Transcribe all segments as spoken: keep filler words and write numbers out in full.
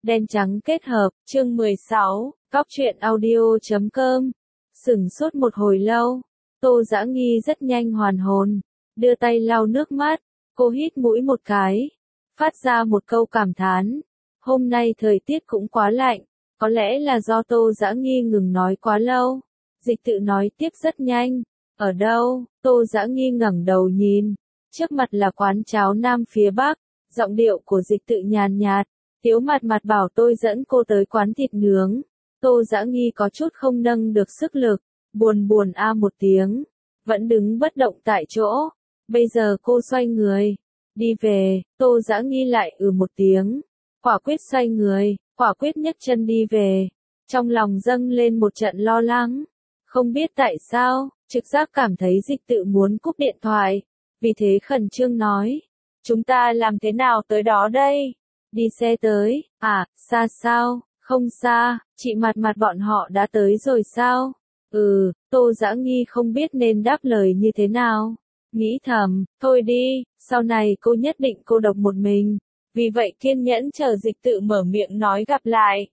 Đen trắng kết hợp, chương mười sáu, Cóc truyện audio chấm com. Sửng sốt một hồi lâu, Tô Dã Nghi rất nhanh hoàn hồn, đưa tay lau nước mắt, cô hít mũi một cái, phát ra một câu cảm thán. Hôm nay thời tiết cũng quá lạnh, có lẽ là do Tô Dã Nghi ngừng nói quá lâu. Dịch tự nói tiếp rất nhanh. Ở đâu? Tô Dã Nghi ngẩng đầu nhìn, trước mặt là quán cháo Nam phía Bắc, giọng điệu của dịch tự nhàn nhạt. Tiếu Mạt Mạt bảo tôi dẫn cô tới quán thịt nướng. Tô Dã Nghi có chút không nâng được sức lực, buồn buồn a một tiếng, vẫn đứng bất động tại chỗ. Bây giờ cô xoay người, đi về. Tô Dã Nghi lại ừ một tiếng, quả quyết xoay người, quả quyết nhấc chân đi về. Trong lòng dâng lên một trận lo lắng, không biết tại sao, trực giác cảm thấy dịch tự muốn cúp điện thoại, vì thế khẩn trương nói, chúng ta làm thế nào tới đó đây? Đi xe tới, à, xa sao? Không xa, chị Mạt Mạt bọn họ đã tới rồi sao? Ừ, Tô Dã Nghi không biết nên đáp lời như thế nào. Nghĩ thầm, thôi đi, sau này cô nhất định cô độc một mình. Vì vậy kiên nhẫn chờ dịch tự mở miệng nói gặp lại.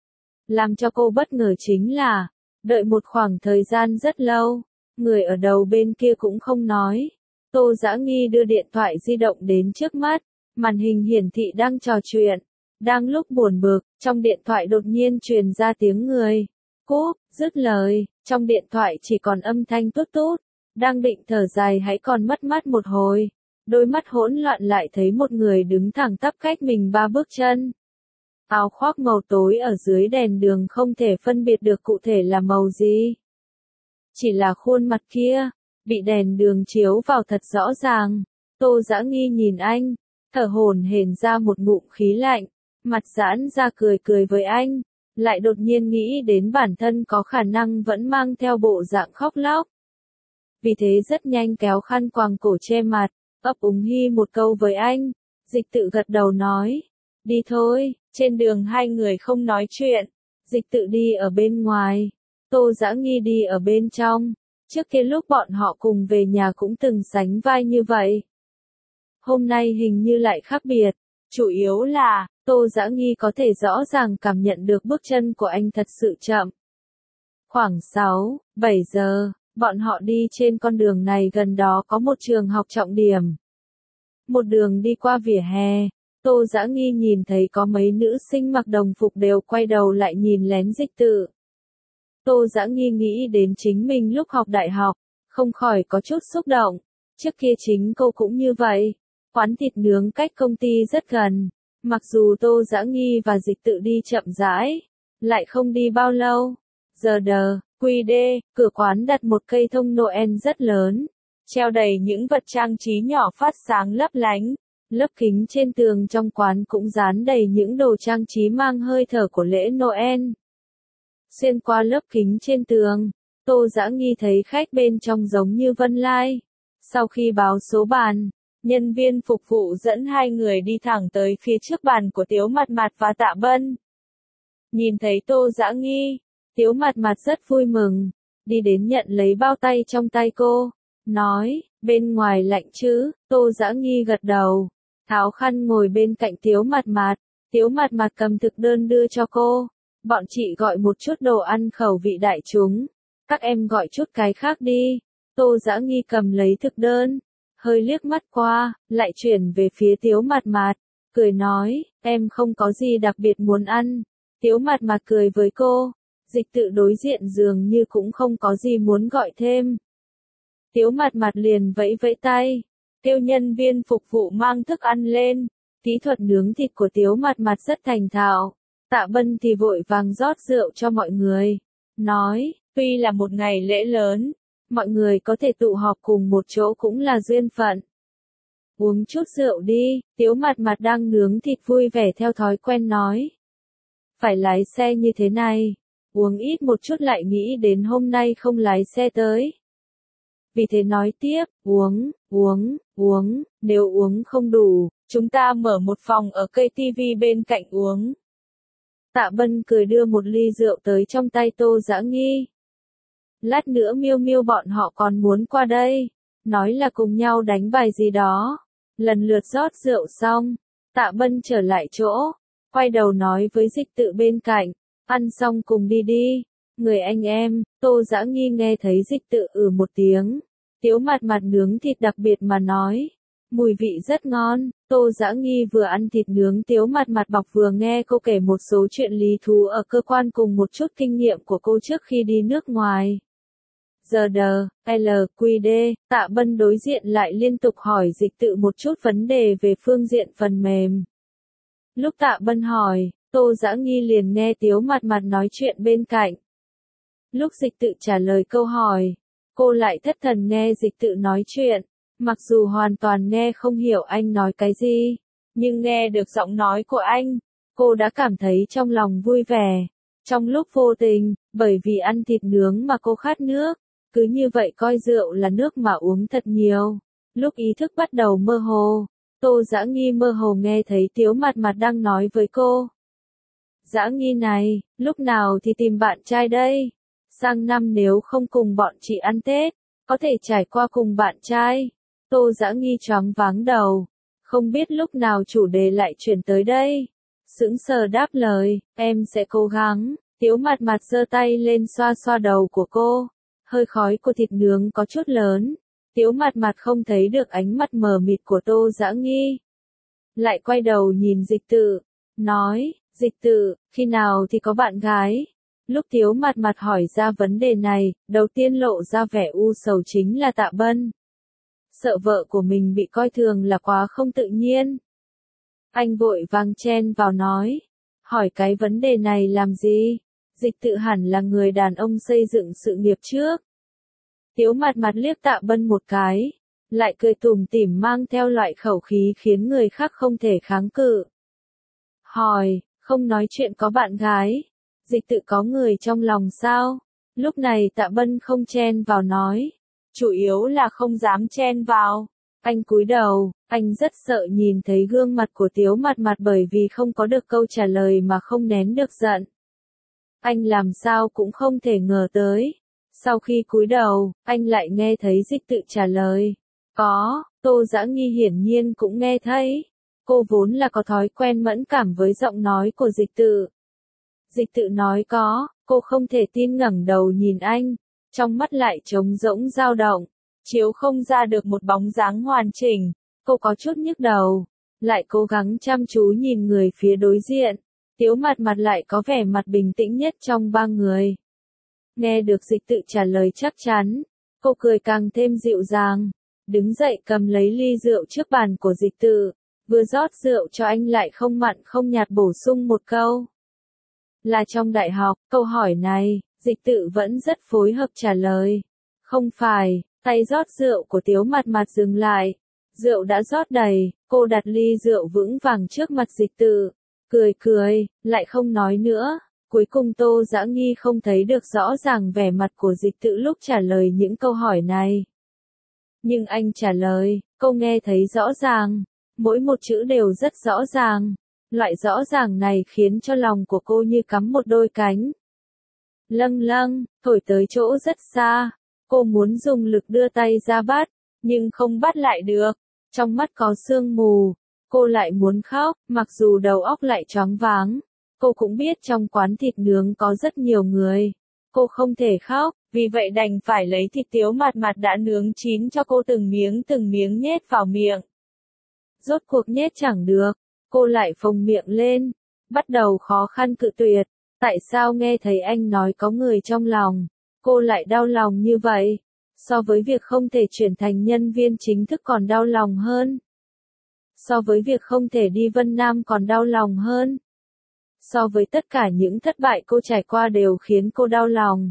Làm cho cô bất ngờ chính là, đợi một khoảng thời gian rất lâu, người ở đầu bên kia cũng không nói. Tô Dã Nghi đưa điện thoại di động đến trước mắt, màn hình hiển thị đang trò chuyện. Đang lúc buồn bực, trong điện thoại đột nhiên truyền ra tiếng người. Cúp, dứt lời, trong điện thoại chỉ còn âm thanh tút tút. Đang định thở dài hãy còn mất mát một hồi. Đôi mắt hỗn loạn lại thấy một người đứng thẳng tắp cách mình ba bước chân. Áo khoác màu tối ở dưới đèn đường không thể phân biệt được cụ thể là màu gì. Chỉ là khuôn mặt kia, bị đèn đường chiếu vào thật rõ ràng. Tô Dã Nghi nhìn anh, thở hổn hển ra một ngụm khí lạnh, mặt giãn ra cười cười với anh, lại đột nhiên nghĩ đến bản thân có khả năng vẫn mang theo bộ dạng khóc lóc. Vì thế rất nhanh kéo khăn quàng cổ che mặt, ấp úng hi một câu với anh. Dịch tự gật đầu nói, đi thôi. Trên đường hai người không nói chuyện, dịch tự đi ở bên ngoài, Tô Dã Nghi đi ở bên trong. Trước kia lúc bọn họ cùng về nhà cũng từng sánh vai như vậy. Hôm nay hình như lại khác biệt, chủ yếu là, Tô Dã Nghi có thể rõ ràng cảm nhận được bước chân của anh thật sự chậm. Khoảng sáu, bảy giờ, bọn họ đi trên con đường này, gần đó có một trường học trọng điểm. Một đường đi qua vỉa hè, Tô Dã Nghi nhìn thấy có mấy nữ sinh mặc đồng phục đều quay đầu lại nhìn lén dịch tự. Tô Dã Nghi nghĩ đến chính mình lúc học đại học, không khỏi có chút xúc động. Trước kia chính cô cũng như vậy. Quán thịt nướng cách công ty rất gần. Mặc dù Tô Dã Nghi và dịch tự đi chậm rãi, lại không đi bao lâu. Giờ đờ, quy đê, cửa quán đặt một cây thông Noel rất lớn, treo đầy những vật trang trí nhỏ phát sáng lấp lánh. Lớp kính trên tường trong quán cũng dán đầy những đồ trang trí mang hơi thở của lễ Noel. Xuyên qua lớp kính trên tường, Tô Dã Nghi thấy khách bên trong giống như Vân Lai. Sau khi báo số bàn, nhân viên phục vụ dẫn hai người đi thẳng tới phía trước bàn của Tiếu Mạt Mạt và Tạ Bân. Nhìn thấy Tô Dã Nghi, Tiếu Mạt Mạt rất vui mừng, đi đến nhận lấy bao tay trong tay cô, nói, bên ngoài lạnh chứ? Tô Dã Nghi gật đầu, tháo khăn ngồi bên cạnh Tiếu Mạt Mạt. Tiếu Mạt Mạt cầm thực đơn đưa cho cô, bọn chị gọi một chút đồ ăn khẩu vị đại chúng, các em gọi chút cái khác đi. Tô Dã Nghi cầm lấy thực đơn, hơi liếc mắt qua, lại chuyển về phía Tiếu Mạt Mạt, cười nói, em không có gì đặc biệt muốn ăn. Tiếu Mạt Mạt cười với cô, dịch tự đối diện dường như cũng không có gì muốn gọi thêm. Tiếu Mạt Mạt liền vẫy vẫy tay, kêu nhân viên phục vụ mang thức ăn lên. Kỹ thuật nướng thịt của Tiếu Mạt Mạt rất thành thạo. Tạ Bân thì vội vàng rót rượu cho mọi người, nói, tuy là một ngày lễ lớn, mọi người có thể tụ họp cùng một chỗ cũng là duyên phận. Uống chút rượu đi. Tiếu Mạt Mạt đang nướng thịt vui vẻ theo thói quen nói. Phải lái xe như thế này, uống ít một chút lại nghĩ đến hôm nay không lái xe tới. Vì thế nói tiếp, uống, uống, uống, nếu uống không đủ, chúng ta mở một phòng ở cây tivi bên cạnh uống. Tạ Bân cười đưa một ly rượu tới trong tay Tô Dã Nghi. Lát nữa Miêu Miêu bọn họ còn muốn qua đây, nói là cùng nhau đánh bài gì đó. Lần lượt rót rượu xong, Tạ Bân trở lại chỗ, quay đầu nói với dịch tự bên cạnh, ăn xong cùng đi đi, người anh em. Tô Dã Nghi nghe thấy dịch tự ừ một tiếng, Tiếu Mạt Mạt nướng thịt đặc biệt mà nói, mùi vị rất ngon. Tô Dã Nghi vừa ăn thịt nướng Tiếu Mạt Mạt bọc vừa nghe cô kể một số chuyện lý thú ở cơ quan cùng một chút kinh nghiệm của cô trước khi đi nước ngoài. Giờ đờ, L, Q D, Tạ Bân đối diện lại liên tục hỏi dịch tự một chút vấn đề về phương diện phần mềm. Lúc Tạ Bân hỏi, Tô Dã Nghi liền nghe Tiếu Mạt Mạt nói chuyện bên cạnh. Lúc dịch tự trả lời câu hỏi, cô lại thất thần nghe dịch tự nói chuyện. Mặc dù hoàn toàn nghe không hiểu anh nói cái gì, nhưng nghe được giọng nói của anh, cô đã cảm thấy trong lòng vui vẻ. Trong lúc vô tình, bởi vì ăn thịt nướng mà cô khát nước, cứ như vậy coi rượu là nước mà uống thật nhiều. Lúc ý thức bắt đầu mơ hồ, Tô Dã Nghi mơ hồ nghe thấy Tiếu Mạt Mạt đang nói với cô. Dã Nghi này, lúc nào thì tìm bạn trai đây? Sang năm nếu không cùng bọn chị ăn Tết, có thể trải qua cùng bạn trai. Tô Dã Nghi choáng váng đầu, không biết lúc nào chủ đề lại chuyển tới đây. Sững sờ đáp lời, em sẽ cố gắng. Tiếu Mạt Mạt giơ tay lên xoa xoa đầu của cô, hơi khói của thịt nướng có chút lớn. Tiếu Mạt Mạt không thấy được ánh mắt mờ mịt của Tô Dã Nghi. Lại quay đầu nhìn dịch tự, nói, dịch tự, khi nào thì có bạn gái? Lúc Tiếu Mạt Mạt hỏi ra vấn đề này, đầu tiên lộ ra vẻ u sầu chính là Tạ Bân. Sợ vợ của mình bị coi thường là quá không tự nhiên. Anh vội vàng chen vào nói, hỏi cái vấn đề này làm gì? Dịch tự hẳn là người đàn ông xây dựng sự nghiệp trước. Tiếu Mạt Mạt liếc Tạ Bân một cái, lại cười tủm tỉm mang theo loại khẩu khí khiến người khác không thể kháng cự. Hỏi, không nói chuyện có bạn gái, dịch tự có người trong lòng sao? Lúc này Tạ Bân không chen vào nói, chủ yếu là không dám chen vào. Anh cúi đầu, anh rất sợ nhìn thấy gương mặt của Tiếu Mạt Mạt bởi vì không có được câu trả lời mà không nén được giận. Anh làm sao cũng không thể ngờ tới. Sau khi cúi đầu, anh lại nghe thấy dịch tự trả lời. Có, Tô Dã Nghi hiển nhiên cũng nghe thấy. Cô vốn là có thói quen mẫn cảm với giọng nói của dịch tự. Dịch tự nói có, cô không thể tin ngẩng đầu nhìn anh, trong mắt lại trống rỗng dao động, chiếu không ra được một bóng dáng hoàn chỉnh. Cô có chút nhức đầu, lại cố gắng chăm chú nhìn người phía đối diện. Tiếu Mạt Mạt lại có vẻ mặt bình tĩnh nhất trong ba người. Nghe được dịch tự trả lời chắc chắn, cô cười càng thêm dịu dàng, đứng dậy cầm lấy ly rượu trước bàn của dịch tự, vừa rót rượu cho anh lại không mặn không nhạt bổ sung một câu. Là trong đại học, câu hỏi này, dịch tự vẫn rất phối hợp trả lời. Không phải, tay rót rượu của Tiếu Mạt Mạt dừng lại. Rượu đã rót đầy, cô đặt ly rượu vững vàng trước mặt dịch tự, cười cười, lại không nói nữa. Cuối cùng Tô Dã Nghi không thấy được rõ ràng vẻ mặt của dịch tự lúc trả lời những câu hỏi này. Nhưng anh trả lời, cô nghe thấy rõ ràng, mỗi một chữ đều rất rõ ràng. Loại rõ ràng này khiến cho lòng của cô như cắm một đôi cánh. Lâng lâng, thổi tới chỗ rất xa. Cô muốn dùng lực đưa tay ra bắt, nhưng không bắt lại được. Trong mắt có sương mù, cô lại muốn khóc, mặc dù đầu óc lại choáng váng. Cô cũng biết trong quán thịt nướng có rất nhiều người. Cô không thể khóc, vì vậy đành phải lấy thịt Tiếu Mạt Mạt đã nướng chín cho cô từng miếng từng miếng nhét vào miệng. Rốt cuộc nhét chẳng được, cô lại phồng miệng lên, bắt đầu khó khăn cự tuyệt. Tại sao nghe thấy anh nói có người trong lòng, cô lại đau lòng như vậy? So với việc không thể chuyển thành nhân viên chính thức còn đau lòng hơn. So với việc không thể đi Vân Nam còn đau lòng hơn. So với tất cả những thất bại cô trải qua đều khiến cô đau lòng.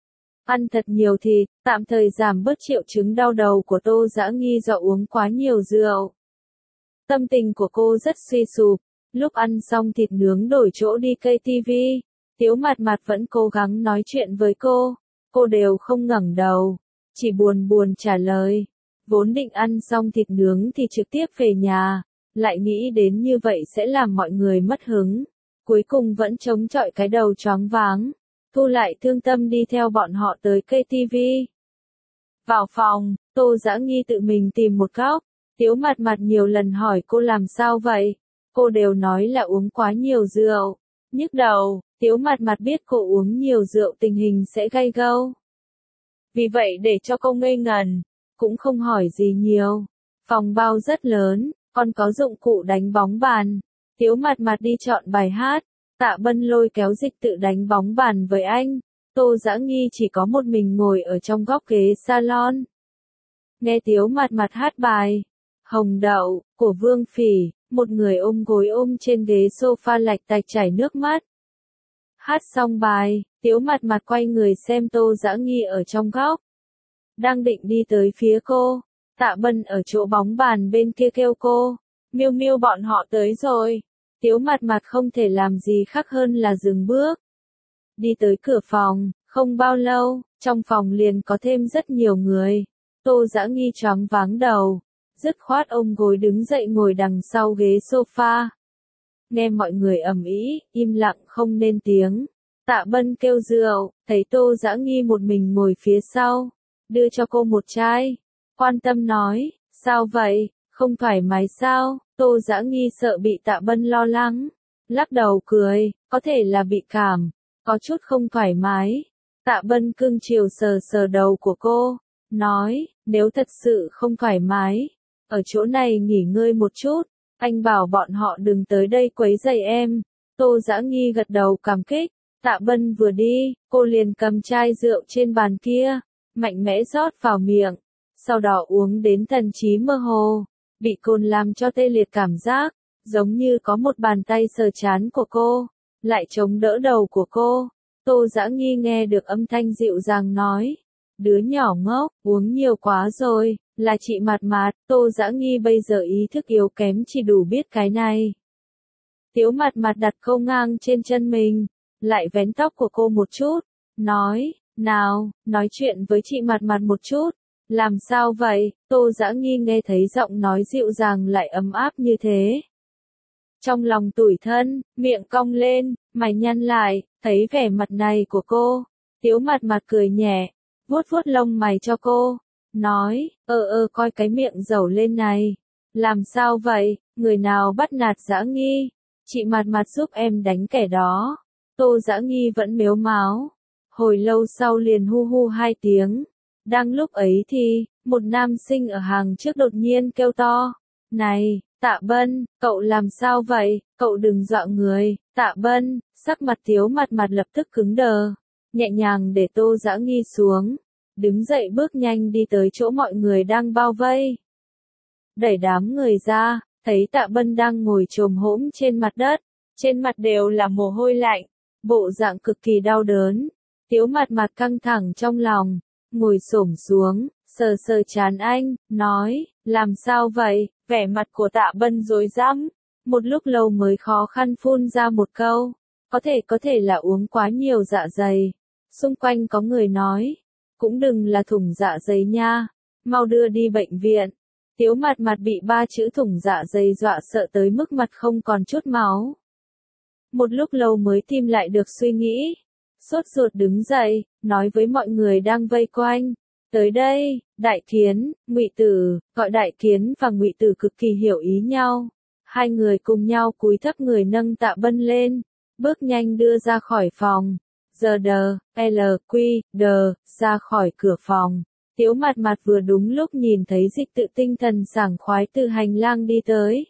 Ăn thật nhiều thịt, tạm thời giảm bớt triệu chứng đau đầu của Tô Dã Nghi do uống quá nhiều rượu. Tâm tình của cô rất suy sụp. Lúc ăn xong thịt nướng đổi chỗ đi cây tivi, Tiếu Mạt Mạt vẫn cố gắng nói chuyện với cô. Cô đều không ngẩng đầu, chỉ buồn buồn trả lời. Vốn định ăn xong thịt nướng thì trực tiếp về nhà, lại nghĩ đến như vậy sẽ làm mọi người mất hứng. Cuối cùng vẫn chống chọi cái đầu choáng váng, thu lại thương tâm đi theo bọn họ tới cây tivi. Vào phòng, Tô Dã Nghi tự mình tìm một góc. Tiếu Mạt Mạt nhiều lần hỏi cô làm sao vậy, cô đều nói là uống quá nhiều rượu. Nhức đầu, Tiếu Mạt Mạt biết cô uống nhiều rượu tình hình sẽ gay gâu. Vì vậy để cho cô ngây ngần, cũng không hỏi gì nhiều. Phòng bao rất lớn, còn có dụng cụ đánh bóng bàn. Tiếu Mạt Mạt đi chọn bài hát, Tạ Bân lôi kéo Dịch Tự đánh bóng bàn với anh. Tô Dã Nghi chỉ có một mình ngồi ở trong góc ghế salon. Nghe Tiếu Mạt Mạt hát bài Hồng Đậu của Vương Phỉ, một người ôm gối ôm trên ghế sofa lạch tạch chảy nước mắt. Hát xong bài, Tiếu Mạt Mạt quay người xem Tô Dã Nghi ở trong góc. Đang định đi tới phía cô, Tạ Bân ở chỗ bóng bàn bên kia kêu cô, Miêu Miêu bọn họ tới rồi. Tiếu Mạt Mạt không thể làm gì khác hơn là dừng bước. Đi tới cửa phòng, không bao lâu, trong phòng liền có thêm rất nhiều người. Tô Dã Nghi choáng váng đầu, dứt khoát ôm gối đứng dậy ngồi đằng sau ghế sofa. Nghe mọi người ầm ĩ, im lặng không nên tiếng. Tạ Bân kêu rượu, thấy Tô Dã Nghi một mình ngồi phía sau, đưa cho cô một chai. Quan tâm nói, sao vậy, không thoải mái sao? Tô Dã Nghi sợ bị Tạ Bân lo lắng, lắc đầu cười, có thể là bị cảm, có chút không thoải mái. Tạ Bân cưng chiều sờ sờ đầu của cô, nói, nếu thật sự không thoải mái, ở chỗ này nghỉ ngơi một chút, anh bảo bọn họ đừng tới đây quấy rầy em. Tô Dã Nghi gật đầu cảm kích. Tạ Bân vừa đi, cô liền cầm chai rượu trên bàn kia, mạnh mẽ rót vào miệng, sau đó uống đến thần trí mơ hồ, bị cồn làm cho tê liệt cảm giác, giống như có một bàn tay sờ trán của cô, lại chống đỡ đầu của cô. Tô Dã Nghi nghe được âm thanh dịu dàng nói, đứa nhỏ ngốc, uống nhiều quá rồi, là chị Mạt Mạt. Tô Dã Nghi bây giờ ý thức yếu kém chỉ đủ biết cái này. Tiếu Mạt Mạt đặt câu ngang trên chân mình, lại vén tóc của cô một chút, nói, nào, nói chuyện với chị Mạt Mạt một chút. Làm sao vậy? Tô Dã Nghi nghe thấy giọng nói dịu dàng lại ấm áp như thế. Trong lòng tủi thân, miệng cong lên, mày nhăn lại, thấy vẻ mặt này của cô. Tiếu Mạt Mạt cười nhẹ, vuốt vuốt lông mày cho cô, nói, ơ ơ coi cái miệng dẩu lên này. Làm sao vậy, người nào bắt nạt Dã Nghi? Chị Mạt Mạt giúp em đánh kẻ đó. Tô Dã Nghi vẫn mếu máo. Hồi lâu sau liền hu hu hai tiếng. Đang lúc ấy thì, một nam sinh ở hàng trước đột nhiên kêu to. Này, Tạ Bân, cậu làm sao vậy? Cậu đừng dọa người. Tạ Bân, sắc mặt Tiếu Mạt Mạt lập tức cứng đờ. Nhẹ nhàng để Tô Dã Nghi xuống. Đứng dậy bước nhanh đi tới chỗ mọi người đang bao vây. Đẩy đám người ra, thấy Tạ Bân đang ngồi chồm hổm trên mặt đất. Trên mặt đều là mồ hôi lạnh. Bộ dạng cực kỳ đau đớn. Tiếu Mạt Mạt căng thẳng trong lòng. Ngồi xổm xuống, sờ sờ trán anh, nói, làm sao vậy? Vẻ mặt của Tạ Bân rối rắm, một lúc lâu mới khó khăn phun ra một câu, có thể có thể là uống quá nhiều dạ dày. Xung quanh có người nói, cũng đừng là thủng dạ dày nha, mau đưa đi bệnh viện. Tiếu Mạt Mạt bị ba chữ thủng dạ dày dọa sợ tới mức mặt không còn chút máu. Một lúc lâu mới tìm lại được suy nghĩ. Sốt ruột đứng dậy, nói với mọi người đang vây quanh. Tới đây, Đại Kiến, Ngụy Tử, gọi Đại Kiến và Ngụy Tử cực kỳ hiểu ý nhau. Hai người cùng nhau cúi thấp người nâng Tạ Bân lên, bước nhanh đưa ra khỏi phòng. Giờ đờ, L, Q, đờ, ra khỏi cửa phòng. Tiếu Mạt Mạt vừa đúng lúc nhìn thấy Dịch Tự tinh thần sảng khoái từ hành lang đi tới.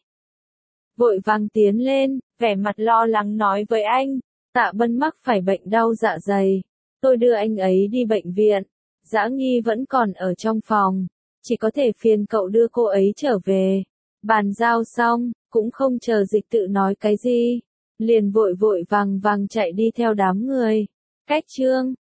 Vội vàng tiến lên, vẻ mặt lo lắng nói với anh. Tạ Bân mắc phải bệnh đau dạ dày. Tôi đưa anh ấy đi bệnh viện. Dã Nghi vẫn còn ở trong phòng. Chỉ có thể phiền cậu đưa cô ấy trở về. Bàn giao xong, cũng không chờ Dịch Tự nói cái gì. Liền vội vội vàng vàng chạy đi theo đám người. Cách chương